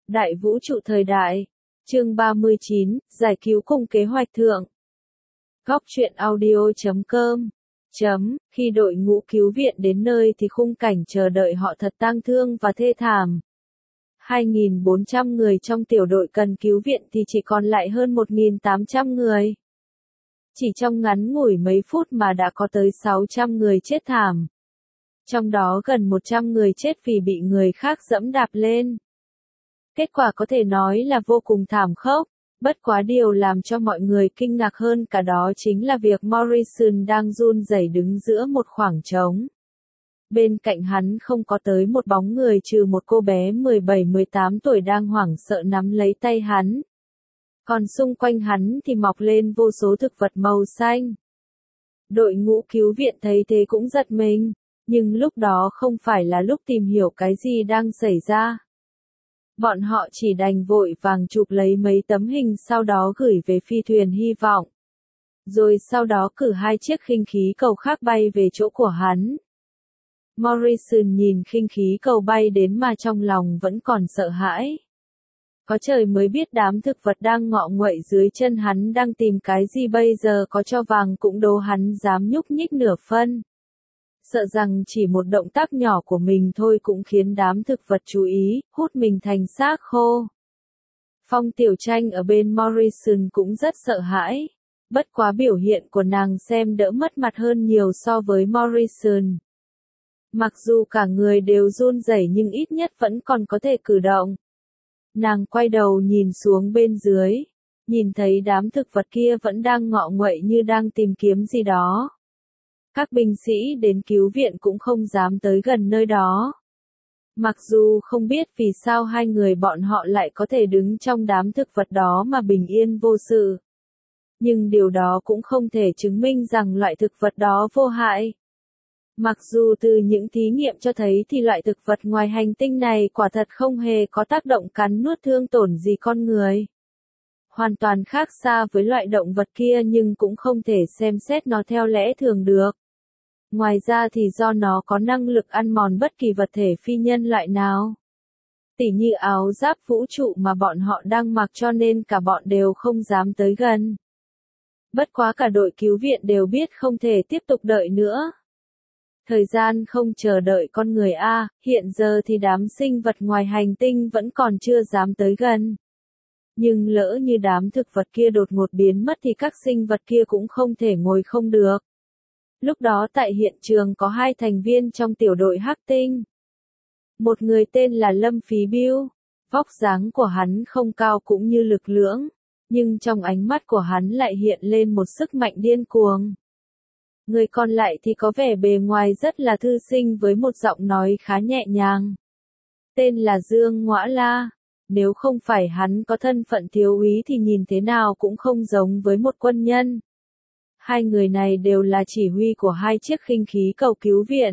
Đại vũ trụ thời đại. Chương 39, giải cứu cùng kế hoạch thượng. Góc truyện audio.com. Khi đội ngũ cứu viện đến nơi thì khung cảnh chờ đợi họ thật tang thương và thê thảm. 2.400 người trong tiểu đội cần cứu viện thì chỉ còn lại hơn 1.800 người. Chỉ trong ngắn ngủi mấy phút mà đã có tới 600 người chết thảm. Trong đó gần 100 người chết vì bị người khác dẫm đạp lên. Kết quả có thể nói là vô cùng thảm khốc, bất quá điều làm cho mọi người kinh ngạc hơn cả đó chính là việc Morrison đang run rẩy đứng giữa một khoảng trống. Bên cạnh hắn không có tới một bóng người trừ một cô bé 17-18 tuổi đang hoảng sợ nắm lấy tay hắn. Còn xung quanh hắn thì mọc lên vô số thực vật màu xanh. Đội ngũ cứu viện thấy thế cũng giật mình, nhưng lúc đó không phải là lúc tìm hiểu cái gì đang xảy ra. Bọn họ chỉ đành vội vàng chụp lấy mấy tấm hình sau đó gửi về phi thuyền hy vọng. Rồi sau đó cử 2 chiếc khinh khí cầu khác bay về chỗ của hắn. Morrison nhìn khinh khí cầu bay đến mà trong lòng vẫn còn sợ hãi. Có trời mới biết đám thực vật đang ngọ nguậy dưới chân hắn đang tìm cái gì bây giờ, có cho vàng cũng đố hắn dám nhúc nhích nửa phân. Sợ rằng chỉ một động tác nhỏ của mình thôi cũng khiến đám thực vật chú ý, hút mình thành xác khô. Phong Tiểu Tranh ở bên Morrison cũng rất sợ hãi. Bất quá biểu hiện của nàng xem đỡ mất mặt hơn nhiều so với Morrison. Mặc dù cả người đều run rẩy nhưng ít nhất vẫn còn có thể cử động. Nàng quay đầu nhìn xuống bên dưới, nhìn thấy đám thực vật kia vẫn đang ngọ nguậy như đang tìm kiếm gì đó. Các binh sĩ đến cứu viện cũng không dám tới gần nơi đó. Mặc dù không biết vì sao hai người bọn họ lại có thể đứng trong đám thực vật đó mà bình yên vô sự. Nhưng điều đó cũng không thể chứng minh rằng loại thực vật đó vô hại. Mặc dù từ những thí nghiệm cho thấy thì loại thực vật ngoài hành tinh này quả thật không hề có tác động cắn nuốt thương tổn gì con người. Hoàn toàn khác xa với loại động vật kia nhưng cũng không thể xem xét nó theo lẽ thường được. Ngoài ra thì do nó có năng lực ăn mòn bất kỳ vật thể phi nhân loại nào. Tỉ như áo giáp vũ trụ mà bọn họ đang mặc cho nên cả bọn đều không dám tới gần. Bất quá cả đội cứu viện đều biết không thể tiếp tục đợi nữa. Thời gian không chờ đợi con người hiện giờ thì đám sinh vật ngoài hành tinh vẫn còn chưa dám tới gần. Nhưng lỡ như đám thực vật kia đột ngột biến mất thì các sinh vật kia cũng không thể ngồi không được. Lúc đó tại hiện trường có 2 thành viên trong tiểu đội Hắc Tinh. Một người tên là Lâm Phí Bưu, vóc dáng của hắn không cao cũng như lực lưỡng, nhưng trong ánh mắt của hắn lại hiện lên một sức mạnh điên cuồng. Người còn lại thì có vẻ bề ngoài rất là thư sinh với một giọng nói khá nhẹ nhàng. Tên là Dương Ngõa La, nếu không phải hắn có thân phận thiếu úy thì nhìn thế nào cũng không giống với một quân nhân. 2 người này đều là chỉ huy của 2 chiếc khinh khí cầu cứu viện.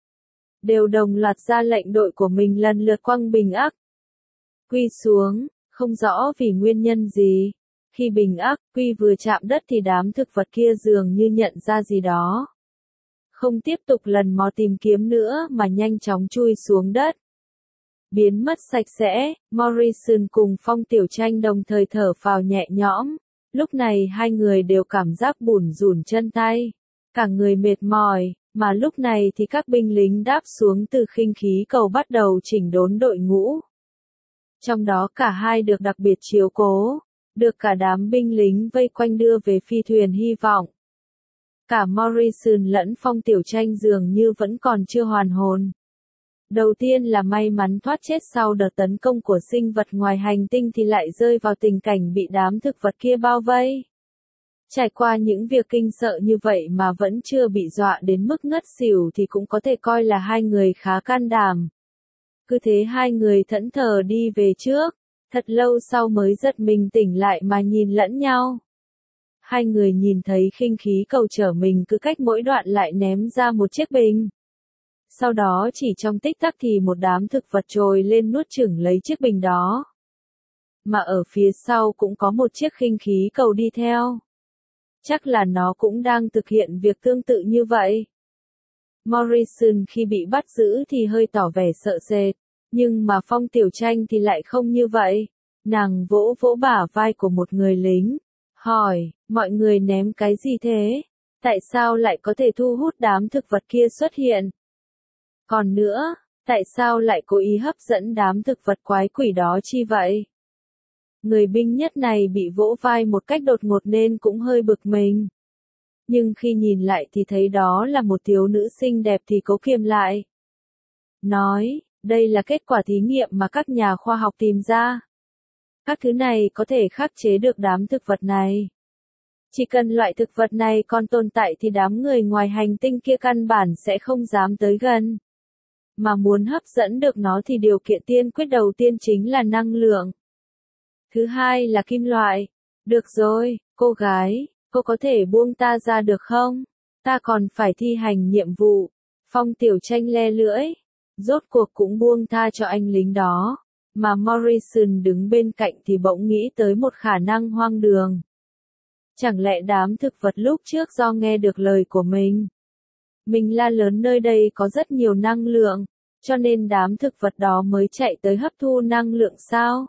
Đều đồng loạt ra lệnh đội của mình lần lượt quăng bình ắc quy xuống, không rõ vì nguyên nhân gì. Khi bình ắc quy vừa chạm đất thì đám thực vật kia dường như nhận ra gì đó. Không tiếp tục lần mò tìm kiếm nữa mà nhanh chóng chui xuống đất. Biến mất sạch sẽ, Morrison cùng Phong Tiểu Tranh đồng thời thở phào nhẹ nhõm. Lúc này 2 người đều cảm giác bủn rủn chân tay, cả người mệt mỏi, mà lúc này thì các binh lính đáp xuống từ khinh khí cầu bắt đầu chỉnh đốn đội ngũ. Trong đó cả 2 được đặc biệt chiếu cố, được cả đám binh lính vây quanh đưa về phi thuyền hy vọng. Cả Morrison lẫn Phong Tiểu Tranh dường như vẫn còn chưa hoàn hồn. Đầu tiên là may mắn thoát chết sau đợt tấn công của sinh vật ngoài hành tinh thì lại rơi vào tình cảnh bị đám thực vật kia bao vây. Trải qua những việc kinh sợ như vậy mà vẫn chưa bị dọa đến mức ngất xỉu thì cũng có thể coi là 2 người khá can đảm. Cứ thế 2 người thẫn thờ đi về trước, thật lâu sau mới giật mình tỉnh lại mà nhìn lẫn nhau. 2 người nhìn thấy khinh khí cầu chở mình cứ cách mỗi đoạn lại ném ra một chiếc bình. Sau đó chỉ trong tích tắc thì một đám thực vật trồi lên nuốt chửng lấy chiếc bình đó. Mà ở phía sau cũng có một chiếc khinh khí cầu đi theo. Chắc là nó cũng đang thực hiện việc tương tự như vậy. Morrison khi bị bắt giữ thì hơi tỏ vẻ sợ sệt. Nhưng mà Phong Tiểu Tranh thì lại không như vậy. Nàng vỗ vỗ bả vai của một người lính, hỏi, mọi người ném cái gì thế? Tại sao lại có thể thu hút đám thực vật kia xuất hiện? Còn nữa, tại sao lại cố ý hấp dẫn đám thực vật quái quỷ đó chi vậy? Người binh nhất này bị vỗ vai một cách đột ngột nên cũng hơi bực mình. Nhưng khi nhìn lại thì thấy đó là một thiếu nữ xinh đẹp thì cố kiềm lại. Nói, đây là kết quả thí nghiệm mà các nhà khoa học tìm ra. Các thứ này có thể khắc chế được đám thực vật này. Chỉ cần loại thực vật này còn tồn tại thì đám người ngoài hành tinh kia căn bản sẽ không dám tới gần. Mà muốn hấp dẫn được nó thì điều kiện tiên quyết đầu tiên chính là năng lượng. Thứ hai là kim loại. Được rồi, cô gái, cô có thể buông ta ra được không? Ta còn phải thi hành nhiệm vụ. Phong Tiểu Tranh le lưỡi. Rốt cuộc cũng buông tha cho anh lính đó. Mà Morrison đứng bên cạnh thì bỗng nghĩ tới một khả năng hoang đường. Chẳng lẽ đám thực vật lúc trước do nghe được lời của mình la lớn nơi đây có rất nhiều năng lượng, cho nên đám thực vật đó mới chạy tới hấp thu năng lượng sao?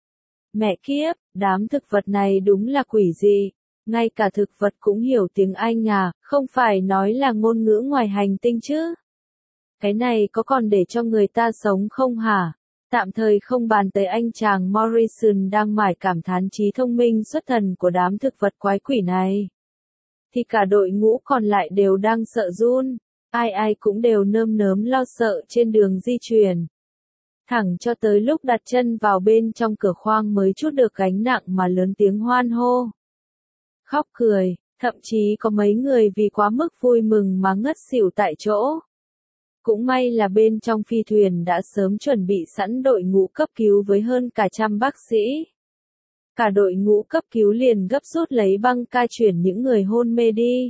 Mẹ kiếp, đám thực vật này đúng là quỷ dị. Ngay cả thực vật cũng hiểu tiếng Anh à, không phải nói là ngôn ngữ ngoài hành tinh chứ? Cái này có còn để cho người ta sống không hả? Tạm thời không bàn tới anh chàng Morrison đang mải cảm thán trí thông minh xuất thần của đám thực vật quái quỷ này. Thì cả đội ngũ còn lại đều đang sợ run, ai cũng đều nơm nớm lo sợ trên đường di chuyển. Thẳng cho tới lúc đặt chân vào bên trong cửa khoang mới trút được gánh nặng mà lớn tiếng hoan hô. Khóc cười, thậm chí có mấy người vì quá mức vui mừng mà ngất xỉu tại chỗ. Cũng may là bên trong phi thuyền đã sớm chuẩn bị sẵn đội ngũ cấp cứu với hơn cả 100 bác sĩ. Cả đội ngũ cấp cứu liền gấp rút lấy băng ca chuyển những người hôn mê đi.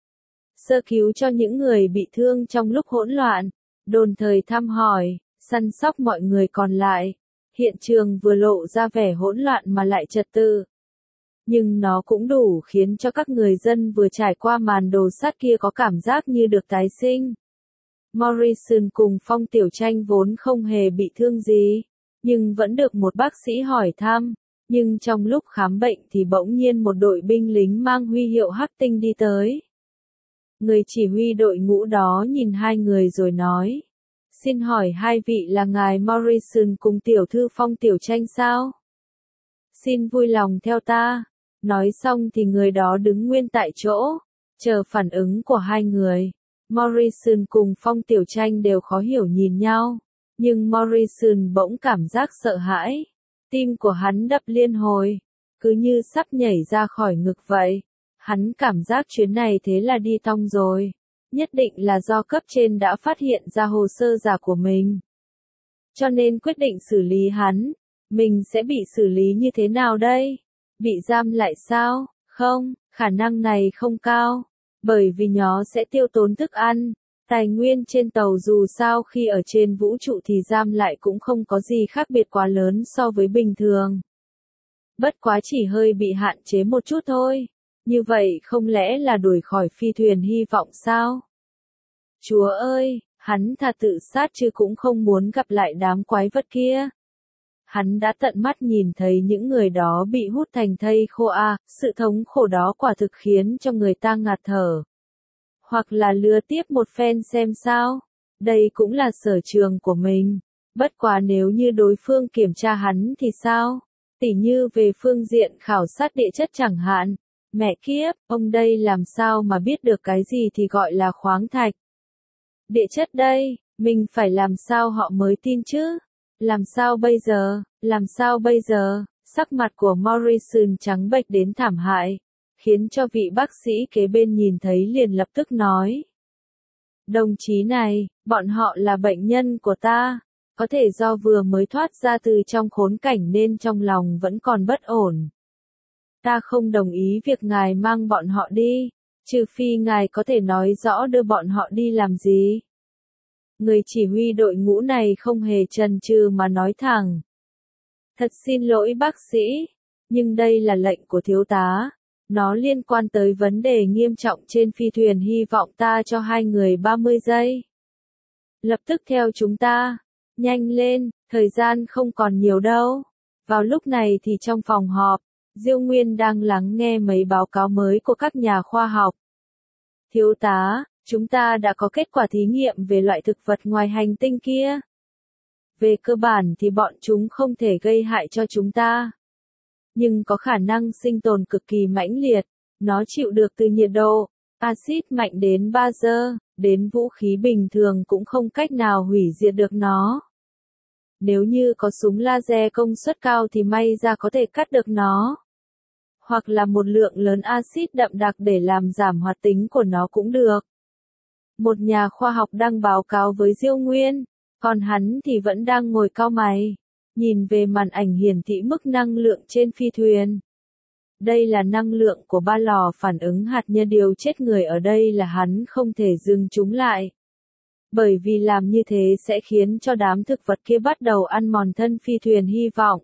Sơ cứu cho những người bị thương trong lúc hỗn loạn, đồng thời thăm hỏi, săn sóc mọi người còn lại. Hiện trường vừa lộ ra vẻ hỗn loạn mà lại trật tự. Nhưng nó cũng đủ khiến cho các người dân vừa trải qua màn đồ sát kia có cảm giác như được tái sinh. Morrison cùng Phong Tiểu Tranh vốn không hề bị thương gì, nhưng vẫn được một bác sĩ hỏi thăm. Nhưng trong lúc khám bệnh thì bỗng nhiên một đội binh lính mang huy hiệu hắc tinh đi tới. Người chỉ huy đội ngũ đó nhìn hai người rồi nói. Xin hỏi hai vị là ngài Morrison cùng tiểu thư Phong Tiểu Tranh sao? Xin vui lòng theo ta. Nói xong thì người đó đứng nguyên tại chỗ, chờ phản ứng của hai người. Morrison cùng Phong Tiểu Tranh đều khó hiểu nhìn nhau, nhưng Morrison bỗng cảm giác sợ hãi. Tim của hắn đập liên hồi, cứ như sắp nhảy ra khỏi ngực vậy. Hắn cảm giác chuyến này thế là đi tong rồi. Nhất định là do cấp trên đã phát hiện ra hồ sơ giả của mình. Cho nên quyết định xử lý hắn. Mình sẽ bị xử lý như thế nào đây? Bị giam lại sao? Không, khả năng này không cao. Bởi vì nó sẽ tiêu tốn thức ăn, tài nguyên trên tàu dù sao khi ở trên vũ trụ thì giam lại cũng không có gì khác biệt quá lớn so với bình thường. Bất quá chỉ hơi bị hạn chế một chút thôi. Như vậy không lẽ là đuổi khỏi phi thuyền hy vọng sao? Chúa ơi, hắn thà tự sát chứ cũng không muốn gặp lại đám quái vật kia. Hắn đã tận mắt nhìn thấy những người đó bị hút thành thây khô sự thống khổ đó quả thực khiến cho người ta ngạt thở. Hoặc là lừa tiếp một phen xem sao. Đây cũng là sở trường của mình. Bất quá nếu như đối phương kiểm tra hắn thì sao? Tỉ như về phương diện khảo sát địa chất chẳng hạn. Mẹ kiếp, ông đây làm sao mà biết được cái gì thì gọi là khoáng thạch. Địa chất đây, mình phải làm sao họ mới tin chứ? Làm sao bây giờ? Làm sao bây giờ? Sắc mặt của Morrison trắng bệch đến thảm hại, khiến cho vị bác sĩ kế bên nhìn thấy liền lập tức nói. Đồng chí này, bọn họ là bệnh nhân của ta, có thể do vừa mới thoát ra từ trong khốn cảnh nên trong lòng vẫn còn bất ổn. Ta không đồng ý việc ngài mang bọn họ đi, trừ phi ngài có thể nói rõ đưa bọn họ đi làm gì. Người chỉ huy đội ngũ này không hề chần chừ mà nói thẳng. Thật xin lỗi bác sĩ, nhưng đây là lệnh của thiếu tá. Nó liên quan tới vấn đề nghiêm trọng trên phi thuyền, hy vọng ta cho hai người 30 giây. Lập tức theo chúng ta. Nhanh lên, thời gian không còn nhiều đâu. Vào lúc này thì trong phòng họp, Diêu Nguyên đang lắng nghe mấy báo cáo mới của các nhà khoa học. Thiếu tá, chúng ta đã có kết quả thí nghiệm về loại thực vật ngoài hành tinh kia. Về cơ bản thì bọn chúng không thể gây hại cho chúng ta. Nhưng có khả năng sinh tồn cực kỳ mãnh liệt, nó chịu được từ nhiệt độ, axit mạnh đến bazơ, đến vũ khí bình thường cũng không cách nào hủy diệt được nó. Nếu như có súng laser công suất cao thì may ra có thể cắt được nó. Hoặc là một lượng lớn axit đậm đặc để làm giảm hoạt tính của nó cũng được. Một nhà khoa học đăng báo cáo với Diêu Nguyên, còn hắn thì vẫn đang ngồi cau mày, nhìn về màn ảnh hiển thị mức năng lượng trên phi thuyền. Đây là năng lượng của 3 lò phản ứng hạt nhân, điều chết người ở đây là hắn không thể dừng chúng lại. Bởi vì làm như thế sẽ khiến cho đám thực vật kia bắt đầu ăn mòn thân phi thuyền hy vọng.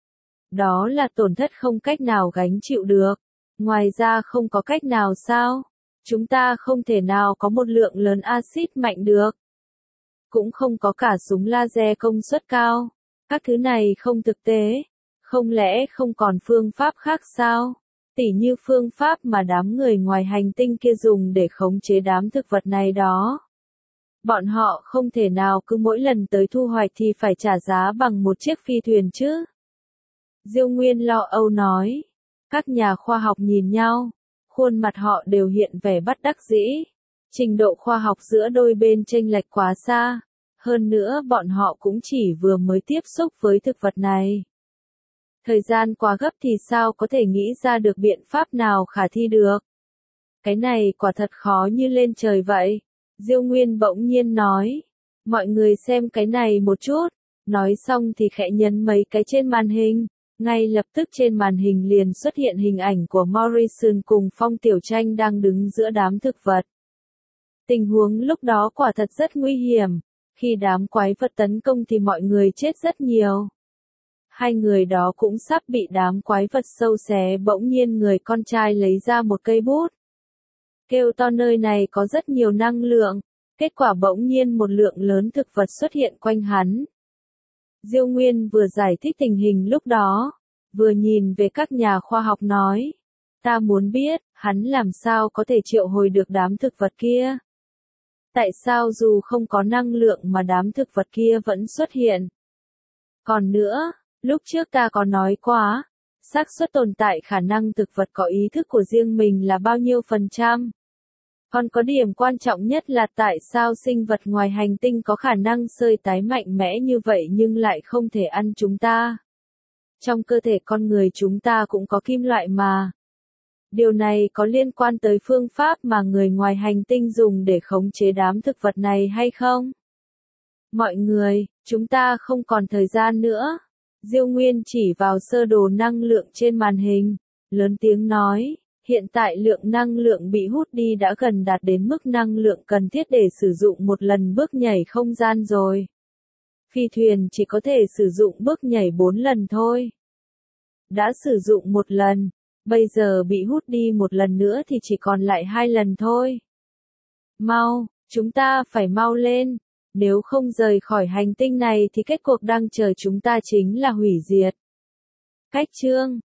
Đó là tổn thất không cách nào gánh chịu được. Ngoài ra không có cách nào sao? Chúng ta không thể nào có một lượng lớn axit mạnh được. Cũng không có cả súng laser công suất cao. Các thứ này không thực tế. Không lẽ không còn phương pháp khác sao? Tỉ như phương pháp mà đám người ngoài hành tinh kia dùng để khống chế đám thực vật này đó. Bọn họ không thể nào cứ mỗi lần tới thu hoạch thì phải trả giá bằng một chiếc phi thuyền chứ. Diêu Nguyên lo âu nói. Các nhà khoa học nhìn nhau. Khuôn mặt họ đều hiện vẻ bất đắc dĩ. Trình độ khoa học giữa đôi bên chênh lệch quá xa. Hơn nữa bọn họ cũng chỉ vừa mới tiếp xúc với thực vật này. Thời gian quá gấp thì sao có thể nghĩ ra được biện pháp nào khả thi được. Cái này quả thật khó như lên trời vậy. Diêu Nguyên bỗng nhiên nói. Mọi người xem cái này một chút. Nói xong thì khẽ nhấn mấy cái trên màn hình. Ngay lập tức trên màn hình liền xuất hiện hình ảnh của Morrison cùng Phong Tiểu Tranh đang đứng giữa đám thực vật. Tình huống lúc đó quả thật rất nguy hiểm. Khi đám quái vật tấn công thì mọi người chết rất nhiều. Hai người đó cũng sắp bị đám quái vật sâu xé, bỗng nhiên người con trai lấy ra một cây bút. Kêu to nơi này có rất nhiều năng lượng. Kết quả bỗng nhiên một lượng lớn thực vật xuất hiện quanh hắn. Diêu Nguyên vừa giải thích tình hình lúc đó, vừa nhìn về các nhà khoa học nói. Ta muốn biết, hắn làm sao có thể triệu hồi được đám thực vật kia? Tại sao dù không có năng lượng mà đám thực vật kia vẫn xuất hiện? Còn nữa, lúc trước ta có nói quá, xác suất tồn tại khả năng thực vật có ý thức của riêng mình là bao nhiêu %? Còn có điểm quan trọng nhất là tại sao sinh vật ngoài hành tinh có khả năng sơi tái mạnh mẽ như vậy nhưng lại không thể ăn chúng ta. Trong cơ thể con người chúng ta cũng có kim loại mà. Điều này có liên quan tới phương pháp mà người ngoài hành tinh dùng để khống chế đám thực vật này hay không? Mọi người, chúng ta không còn thời gian nữa. Diêu Nguyên chỉ vào sơ đồ năng lượng trên màn hình, lớn tiếng nói. Hiện tại lượng năng lượng bị hút đi đã gần đạt đến mức năng lượng cần thiết để sử dụng một lần bước nhảy không gian rồi. Phi thuyền chỉ có thể sử dụng bước nhảy 4 lần thôi. Đã sử dụng một lần, bây giờ bị hút đi một lần nữa thì chỉ còn lại 2 lần thôi. Mau, chúng ta phải mau lên. Nếu không rời khỏi hành tinh này thì kết cuộc đang chờ chúng ta chính là hủy diệt. Cách chương